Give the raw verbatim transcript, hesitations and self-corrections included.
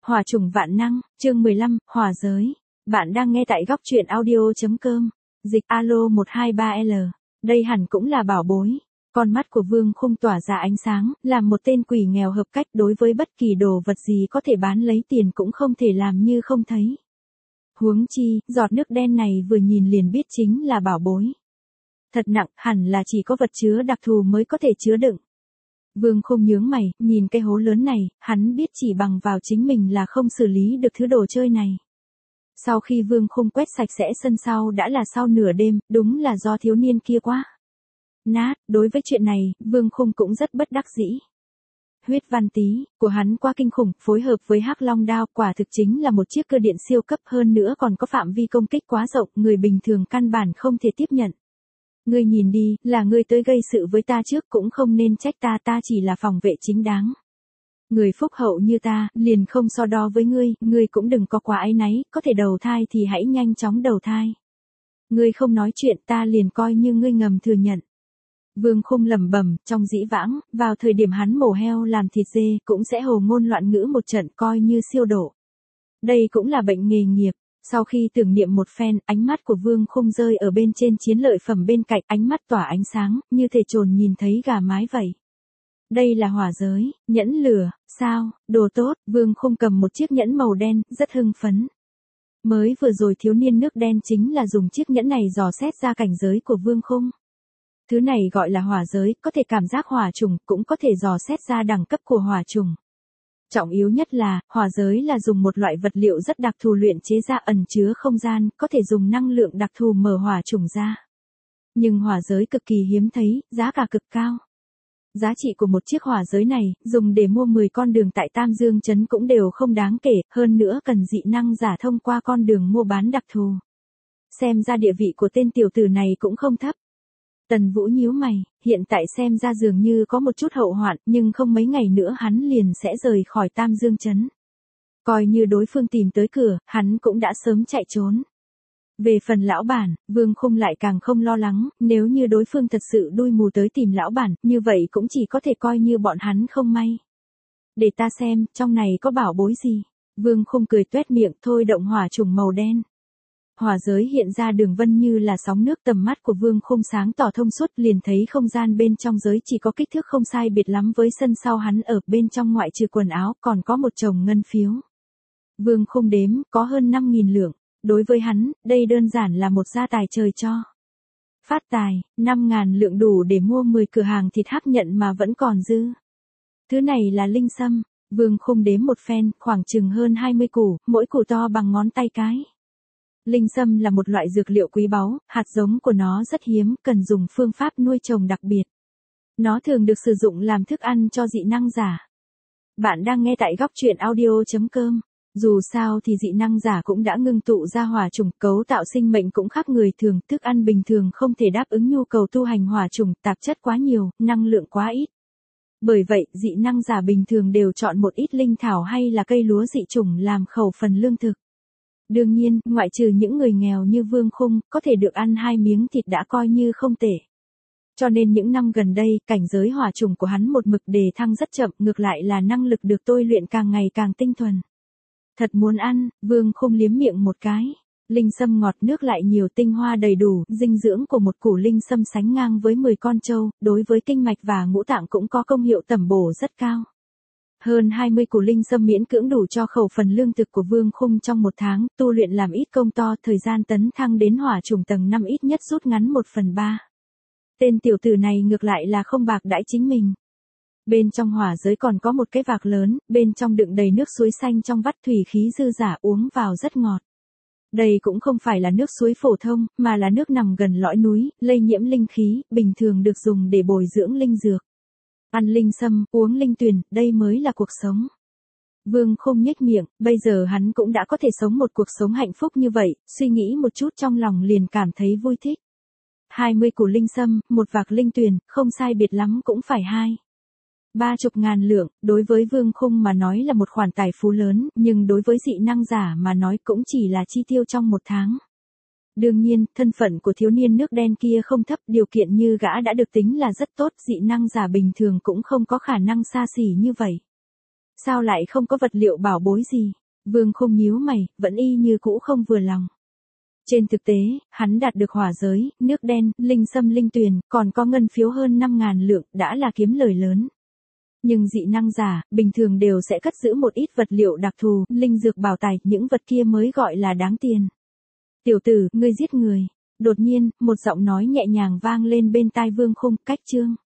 Hỏa trùng vạn năng, chương mười lăm, hỏa giới. Bạn đang nghe tại góc truyện audio.com. Dịch alo một hai ba L. Đây hẳn cũng là bảo bối. Con mắt của Vương Khung tỏa ra ánh sáng, làm một tên quỷ nghèo hợp cách đối với bất kỳ đồ vật gì có thể bán lấy tiền cũng không thể làm như không thấy. Huống chi, giọt nước đen này vừa nhìn liền biết chính là bảo bối. Thật nặng, hẳn là chỉ có vật chứa đặc thù mới có thể chứa đựng. Vương Khung nhướng mày, nhìn cái hố lớn này, hắn biết chỉ bằng vào chính mình là không xử lý được thứ đồ chơi này. Sau khi Vương Khung quét sạch sẽ sân sau đã là sau nửa đêm, đúng là do thiếu niên kia quá nát. Đối với chuyện này, Vương Khung cũng rất bất đắc dĩ. Huyết văn tí của hắn quá kinh khủng, phối hợp với Hắc Long đao quả thực chính là một chiếc cơ điện siêu cấp, hơn nữa còn có phạm vi công kích quá rộng, người bình thường căn bản không thể tiếp nhận. Ngươi nhìn đi, là ngươi tới gây sự với ta trước, cũng không nên trách ta, ta chỉ là phòng vệ chính đáng. Người phúc hậu như ta, liền không so đo với ngươi, ngươi cũng đừng có quá áy náy, có thể đầu thai thì hãy nhanh chóng đầu thai. Ngươi không nói chuyện, ta liền coi như ngươi ngầm thừa nhận. Vương Khung lẩm bẩm, trong dĩ vãng, vào thời điểm hắn mổ heo làm thịt dê, cũng sẽ hồ ngôn loạn ngữ một trận coi như siêu độ. Đây cũng là bệnh nghề nghiệp. Sau khi tưởng niệm một phen, ánh mắt của Vương Khung rơi ở bên trên chiến lợi phẩm bên cạnh, ánh mắt tỏa ánh sáng, như thể trồn nhìn thấy gà mái vậy. Đây là hỏa giới, nhẫn lửa, sao, đồ tốt. Vương Khung cầm một chiếc nhẫn màu đen, rất hưng phấn. Mới vừa rồi thiếu niên nước đen chính là dùng chiếc nhẫn này dò xét ra cảnh giới của Vương Khung. Thứ này gọi là hỏa giới, có thể cảm giác hỏa trùng, cũng có thể dò xét ra đẳng cấp của hỏa trùng. Trọng yếu nhất là, hỏa giới là dùng một loại vật liệu rất đặc thù luyện chế ra, ẩn chứa không gian, có thể dùng năng lượng đặc thù mở hỏa trùng ra. Nhưng hỏa giới cực kỳ hiếm thấy, giá cả cực cao. Giá trị của một chiếc hỏa giới này, dùng để mua mười con đường tại Tam Dương Trấn cũng đều không đáng kể, hơn nữa cần dị năng giả thông qua con đường mua bán đặc thù. Xem ra địa vị của tên tiểu tử này cũng không thấp. Tần Vũ nhíu mày, hiện tại xem ra dường như có một chút hậu hoạn, nhưng không mấy ngày nữa hắn liền sẽ rời khỏi Tam Dương Trấn. Coi như đối phương tìm tới cửa, hắn cũng đã sớm chạy trốn. Về phần lão bản, Vương Khung lại càng không lo lắng, nếu như đối phương thật sự đuôi mù tới tìm lão bản, như vậy cũng chỉ có thể coi như bọn hắn không may. Để ta xem, trong này có bảo bối gì. Vương Khung cười tuét miệng, thôi động hỏa trùng màu đen. Hỏa giới hiện ra đường vân như là sóng nước, tầm mắt của Vương Khung sáng tỏ thông suốt, liền thấy không gian bên trong giới chỉ có kích thước không sai biệt lắm với sân sau hắn ở, bên trong ngoại trừ quần áo còn có một chồng ngân phiếu. Vương Khung đếm, có hơn năm nghìn lượng. Đối với hắn, đây đơn giản là một gia tài trời cho. Phát tài, năm ngàn lượng đủ để mua mười cửa hàng thịt hắc nhận mà vẫn còn dư. Thứ này là linh sâm. Vương Khung đếm một phen, khoảng chừng hơn hai mươi củ, mỗi củ to bằng ngón tay cái. Linh sâm là một loại dược liệu quý báu, hạt giống của nó rất hiếm, cần dùng phương pháp nuôi trồng đặc biệt. Nó thường được sử dụng làm thức ăn cho dị năng giả. Bạn đang nghe tại góc truyện audio.com. Dù sao thì dị năng giả cũng đã ngưng tụ ra hỏa trùng, cấu tạo sinh mệnh cũng khác người thường, thức ăn bình thường không thể đáp ứng nhu cầu tu hành hỏa trùng, tạp chất quá nhiều, năng lượng quá ít. Bởi vậy, dị năng giả bình thường đều chọn một ít linh thảo hay là cây lúa dị chủng làm khẩu phần lương thực. Đương nhiên, ngoại trừ những người nghèo như Vương Khung, có thể được ăn hai miếng thịt đã coi như không tệ. Cho nên những năm gần đây, cảnh giới hỏa trùng của hắn một mực đề thăng rất chậm, ngược lại là năng lực được tôi luyện càng ngày càng tinh thuần. Thật muốn ăn, Vương Khung liếm miệng một cái. Linh sâm ngọt nước lại nhiều, tinh hoa đầy đủ, dinh dưỡng của một củ linh sâm sánh ngang với mười con trâu, đối với kinh mạch và ngũ tạng cũng có công hiệu tẩm bổ rất cao. Hơn hai mươi củ linh sâm miễn cưỡng đủ cho khẩu phần lương thực của Vương Khung trong một tháng, tu luyện làm ít công to, thời gian tấn thăng đến hỏa trùng tầng năm ít nhất rút ngắn một phần ba. Tên tiểu tử này ngược lại là không bạc đãi chính mình. Bên trong hỏa giới còn có một cái vạc lớn, bên trong đựng đầy nước suối xanh trong vắt, thủy khí dư dả, uống vào rất ngọt. Đây cũng không phải là nước suối phổ thông, mà là nước nằm gần lõi núi, lây nhiễm linh khí, bình thường được dùng để bồi dưỡng linh dược. Ăn linh sâm, uống linh tuyền, đây mới là cuộc sống. Vương Khung nhếch miệng, bây giờ hắn cũng đã có thể sống một cuộc sống hạnh phúc như vậy, suy nghĩ một chút trong lòng liền cảm thấy vui thích. hai mươi củ linh sâm, một vạc linh tuyền, không sai biệt lắm cũng phải hai. Ba chục ngàn lượng, đối với Vương Khung mà nói là một khoản tài phú lớn, nhưng đối với dị năng giả mà nói cũng chỉ là chi tiêu trong một tháng. Đương nhiên, thân phận của thiếu niên nước đen kia không thấp, điều kiện như gã đã được tính là rất tốt, dị năng giả bình thường cũng không có khả năng xa xỉ như vậy. Sao lại không có vật liệu bảo bối gì? Vương Khung nhíu mày, vẫn y như cũ không vừa lòng. Trên thực tế, hắn đạt được hỏa giới, nước đen, linh sâm linh tuyền, còn có ngân phiếu hơn năm ngàn lượng, đã là kiếm lời lớn. Nhưng dị năng giả, bình thường đều sẽ cất giữ một ít vật liệu đặc thù, linh dược bảo tài, những vật kia mới gọi là đáng tiền. Tiểu tử, ngươi giết người. Đột nhiên, một giọng nói nhẹ nhàng vang lên bên tai Vương Khung, cách chương.